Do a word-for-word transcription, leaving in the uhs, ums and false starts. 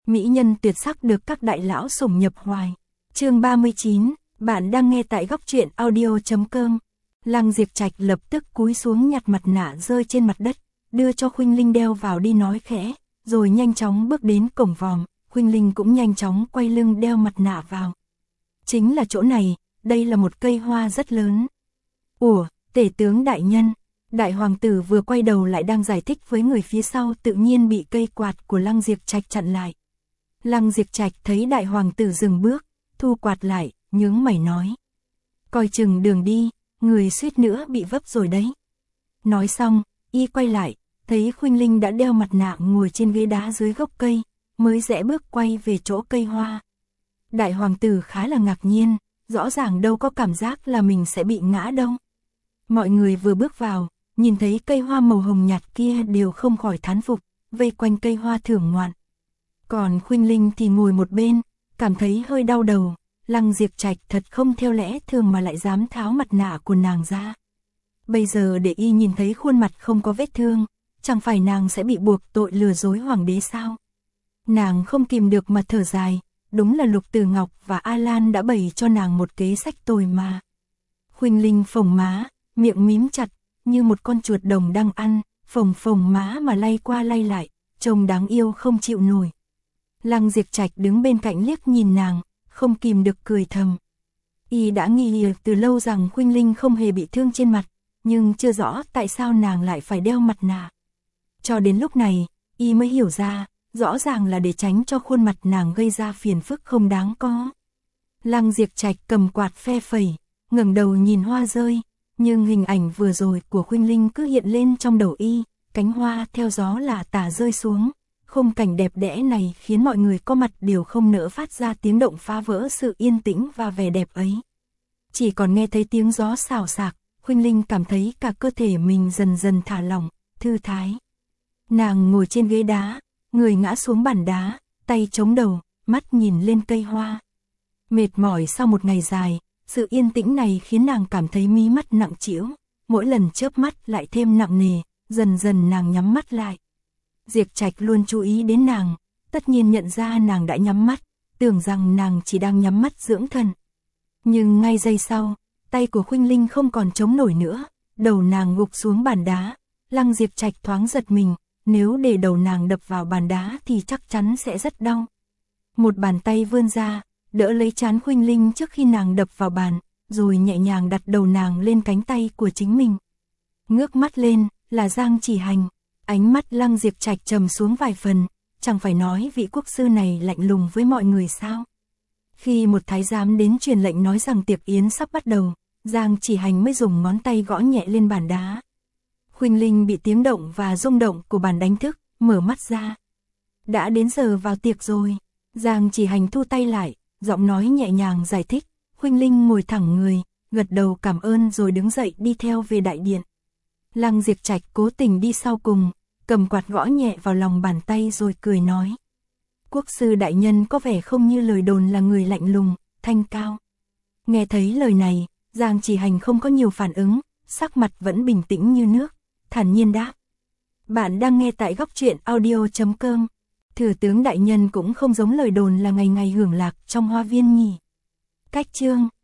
mỹ nhân tuyệt sắc được các đại lão sủng nhập hoài. Chương ba mươi chín, bạn đang nghe tại góc truyện audio chấm com. Lăng Diệp Trạch lập tức cúi xuống nhặt mặt nạ rơi trên mặt đất, đưa cho Khuynh Linh đeo vào đi nói khẽ, rồi nhanh chóng bước đến cổng vòm. Khuynh Linh cũng nhanh chóng quay lưng đeo mặt nạ vào. Chính là chỗ này, đây là một cây hoa rất lớn. Ủa, tể tướng đại nhân. Đại hoàng tử vừa quay đầu lại đang giải thích với người phía sau, tự nhiên bị cây quạt của Lăng Diệp Trạch chặn lại. Lăng Diệp Trạch thấy đại hoàng tử dừng bước, thu quạt lại, nhướng mày nói. Coi chừng đường đi, người suýt nữa bị vấp rồi đấy. Nói xong, y quay lại, thấy Khuynh Linh đã đeo mặt nạ ngồi trên ghế đá dưới gốc cây, mới rẽ bước quay về chỗ cây hoa. Đại hoàng tử khá là ngạc nhiên, rõ ràng đâu có cảm giác là mình sẽ bị ngã đâu. Mọi người vừa bước vào, nhìn thấy cây hoa màu hồng nhạt kia đều không khỏi thán phục, vây quanh cây hoa thưởng ngoạn. Còn Khuynh Linh thì ngồi một bên, cảm thấy hơi đau đầu, Lăng Diệp Trạch thật không theo lẽ thường mà lại dám tháo mặt nạ của nàng ra. Bây giờ để y nhìn thấy khuôn mặt không có vết thương, chẳng phải nàng sẽ bị buộc tội lừa dối hoàng đế sao? Nàng không kìm được mà thở dài, đúng là Lục Tử Ngọc và A Lan đã bày cho nàng một kế sách tồi mà. Khuynh Linh phồng má, miệng mím chặt, như một con chuột đồng đang ăn, phồng phồng má mà lay qua lay lại, trông đáng yêu không chịu nổi. Lăng Diệp Trạch đứng bên cạnh liếc nhìn nàng, không kìm được cười thầm. Y đã nghi từ lâu rằng Khuynh Linh không hề bị thương trên mặt, nhưng chưa rõ tại sao nàng lại phải đeo mặt nạ. Cho đến lúc này, Y mới hiểu ra, rõ ràng là để tránh cho khuôn mặt nàng gây ra phiền phức không đáng có. Lăng Diệp Trạch cầm quạt phe phẩy, ngẩng đầu nhìn hoa rơi, nhưng hình ảnh vừa rồi của Khuynh Linh cứ hiện lên trong đầu Y, cánh hoa theo gió lả tả rơi xuống. Khung cảnh đẹp đẽ này khiến mọi người có mặt đều không nỡ phát ra tiếng động phá vỡ sự yên tĩnh và vẻ đẹp ấy. Chỉ còn nghe thấy tiếng gió xào xạc, Khuynh Linh cảm thấy cả cơ thể mình dần dần thả lỏng, thư thái. Nàng ngồi trên ghế đá, người ngã xuống bàn đá, tay chống đầu, mắt nhìn lên cây hoa. Mệt mỏi sau một ngày dài, sự yên tĩnh này khiến nàng cảm thấy mí mắt nặng trĩu, mỗi lần chớp mắt lại thêm nặng nề, dần dần nàng nhắm mắt lại. Diệp Trạch luôn chú ý đến nàng, tất nhiên nhận ra nàng đã nhắm mắt, tưởng rằng nàng chỉ đang nhắm mắt dưỡng thần. Nhưng ngay giây sau, tay của Khuynh Linh không còn chống nổi nữa, đầu nàng gục xuống bàn đá. Lăng Diệp Trạch thoáng giật mình, nếu để đầu nàng đập vào bàn đá thì chắc chắn sẽ rất đau. Một bàn tay vươn ra, đỡ lấy trán Khuynh Linh trước khi nàng đập vào bàn, rồi nhẹ nhàng đặt đầu nàng lên cánh tay của chính mình. Ngước mắt lên, là Giang Chỉ Hành. Ánh mắt Lăng Diệp Trạch trầm xuống vài phần, chẳng phải nói vị quốc sư này lạnh lùng với mọi người sao? Khi một thái giám đến truyền lệnh nói rằng tiệc yến sắp bắt đầu, Giang Chỉ Hành mới dùng ngón tay gõ nhẹ lên bàn đá. Khuynh Linh bị tiếng động và rung động của bàn đánh thức, mở mắt ra. Đã đến giờ vào tiệc rồi. Giang Chỉ Hành thu tay lại, giọng nói nhẹ nhàng giải thích. Khuynh Linh ngồi thẳng người, gật đầu cảm ơn rồi đứng dậy đi theo về đại điện. Lăng Diệp Trạch cố tình đi sau cùng, cầm quạt gõ nhẹ vào lòng bàn tay rồi cười nói. Quốc sư đại nhân có vẻ không như lời đồn là người lạnh lùng, thanh cao. Nghe thấy lời này, Giang Chỉ Hành không có nhiều phản ứng, sắc mặt vẫn bình tĩnh như nước, thản nhiên đáp. Bạn đang nghe tại góc truyện audio chấm com. Thừa tướng đại nhân cũng không giống lời đồn là ngày ngày hưởng lạc trong hoa viên nhỉ. Cách chương